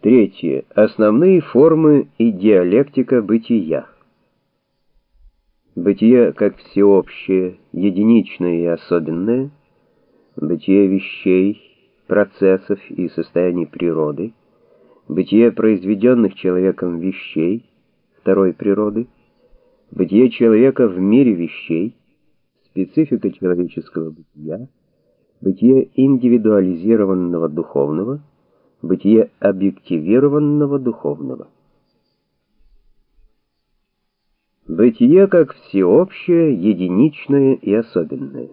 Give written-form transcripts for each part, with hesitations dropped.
Третье. Основные формы и диалектика бытия. Бытие как всеобщее, единичное и особенное, бытие вещей, процессов и состояний природы, бытие произведенных человеком вещей, второй природы, бытие человека в мире вещей, специфика человеческого бытия, бытие индивидуализированного духовного, бытие объективированного духовного. Бытие как всеобщее, единичное и особенное.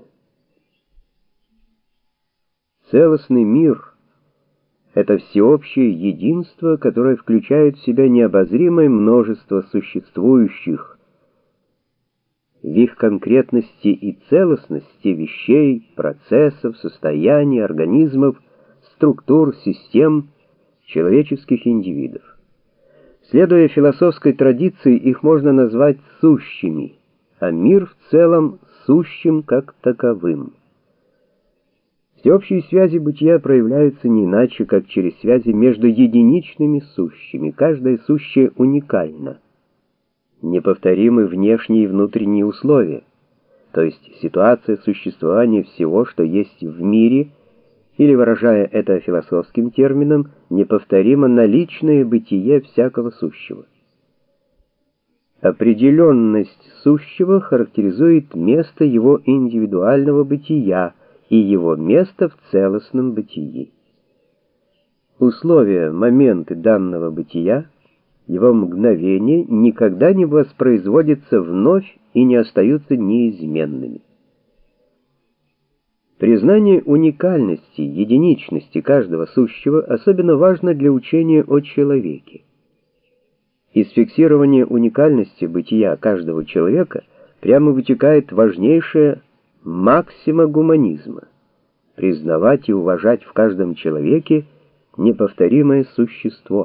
Целостный мир — это всеобщее единство, которое включает в себя необозримое множество существующих в их конкретности и целостности вещей, процессов, состояний, организмов, структур, систем, человеческих индивидов. Следуя философской традиции, их можно назвать сущими, а мир в целом сущим как таковым. Всеобщие связи бытия проявляются не иначе, как через связи между единичными сущими. Каждое сущее уникально. Неповторимы внешние и внутренние условия, то есть ситуация существования всего, что есть в мире, или, выражая это философским термином, неповторимо наличное бытие всякого сущего. Определенность сущего характеризует место его индивидуального бытия и его место в целостном бытии. Условия, моменты данного бытия, его мгновения никогда не воспроизводятся вновь и не остаются неизменными. Признание уникальности, единичности каждого сущего особенно важно для учения о человеке. Из фиксирования уникальности бытия каждого человека прямо вытекает важнейшая максима гуманизма — признавать и уважать в каждом человеке неповторимое существо.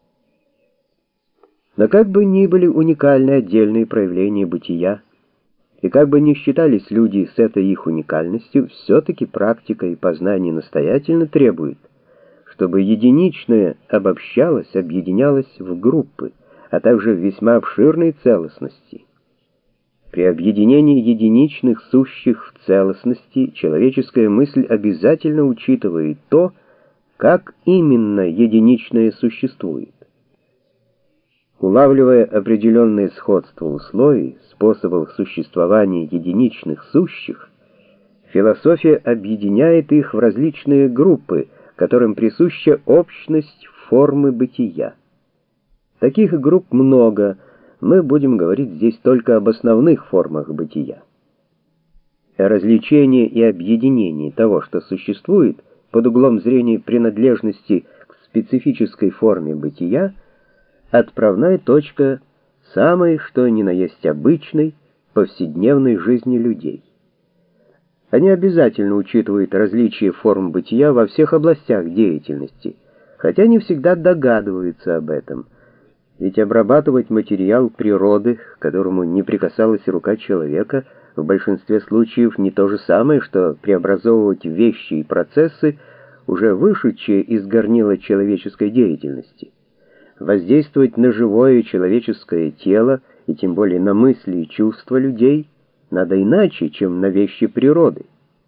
Но как бы ни были уникальны отдельные проявления бытия, и как бы ни считались люди с этой их уникальностью, все-таки практика и познание настоятельно требуют, чтобы единичное обобщалось, объединялось в группы, а также в весьма обширной целостности. При объединении единичных сущих в целостности человеческая мысль обязательно учитывает то, как именно единичное существует. Улавливая определенное сходство условий, способов существования единичных сущих, философия объединяет их в различные группы, которым присуща общность формы бытия. Таких групп много, мы будем говорить здесь только об основных формах бытия. Различение и объединение того, что существует, под углом зрения принадлежности к специфической форме бытия, отправная точка самой, что ни на есть обычной, повседневной жизни людей. Они обязательно учитывают различия форм бытия во всех областях деятельности, хотя не всегда догадываются об этом, ведь обрабатывать материал природы, к которому не прикасалась рука человека, в большинстве случаев не то же самое, что преобразовывать вещи и процессы, уже вышедшие из горнила человеческой деятельности. Воздействовать на живое человеческое тело, и тем более на мысли и чувства людей, надо иначе, чем на вещи природы.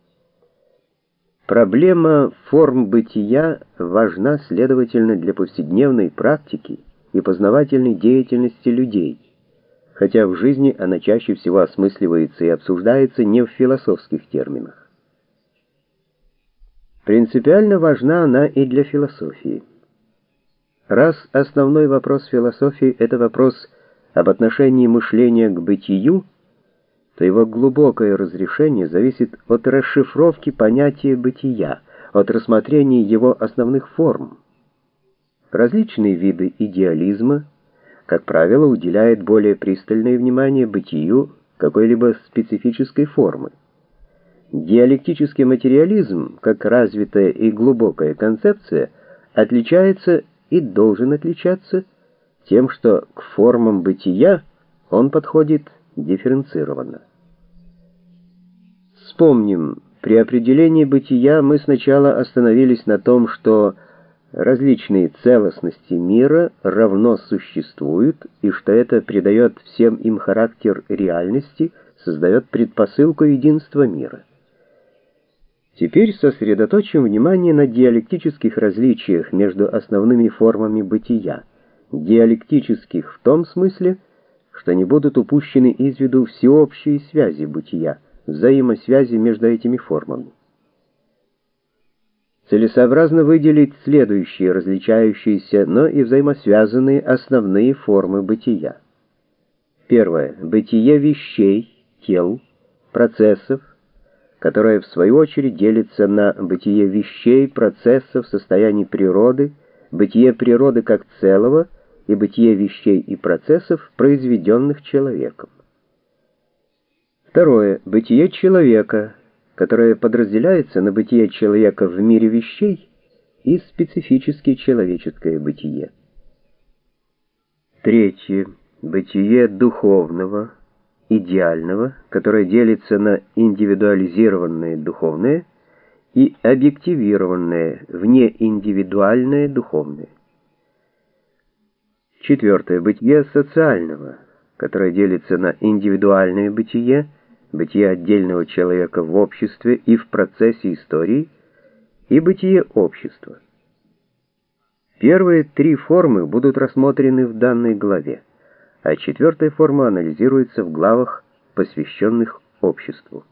Проблема форм бытия важна, следовательно, для повседневной практики и познавательной деятельности людей, хотя в жизни она чаще всего осмысливается и обсуждается не в философских терминах. Принципиально важна она и для философии. Раз основной вопрос философии — это вопрос об отношении мышления к бытию, то его глубокое разрешение зависит от расшифровки понятия бытия, от рассмотрения его основных форм. Различные виды идеализма, как правило, уделяют более пристальное внимание бытию какой-либо специфической формы. Диалектический материализм, как развитая и глубокая концепция, отличается и должен отличаться тем, что к формам бытия он подходит дифференцированно. Вспомним, при определении бытия мы сначала остановились на том, что различные целостности мира равно существуют, и что это придает всем им характер реальности, создает предпосылку единства мира. Теперь сосредоточим внимание на диалектических различиях между основными формами бытия, диалектических в том смысле, что не будут упущены из виду всеобщие связи бытия, взаимосвязи между этими формами. Целесообразно выделить следующие различающиеся, но и взаимосвязанные основные формы бытия. Первое. Бытие вещей, тел, процессов, которое в свою очередь делится на бытие вещей, процессов, состояний природы, бытие природы как целого и бытие вещей и процессов, произведенных человеком. Второе. Бытие человека, которое подразделяется на бытие человека в мире вещей и специфически человеческое бытие. Третье. Бытие духовного, идеального, которое делится на индивидуализированное духовное и объективированное, внеиндивидуальное духовное. Четвертое. Бытие социального, которое делится на индивидуальное бытие, бытие отдельного человека в обществе и в процессе истории, и бытие общества. Первые три формы будут рассмотрены в данной главе, а четвертая форма анализируется в главах, посвященных обществу.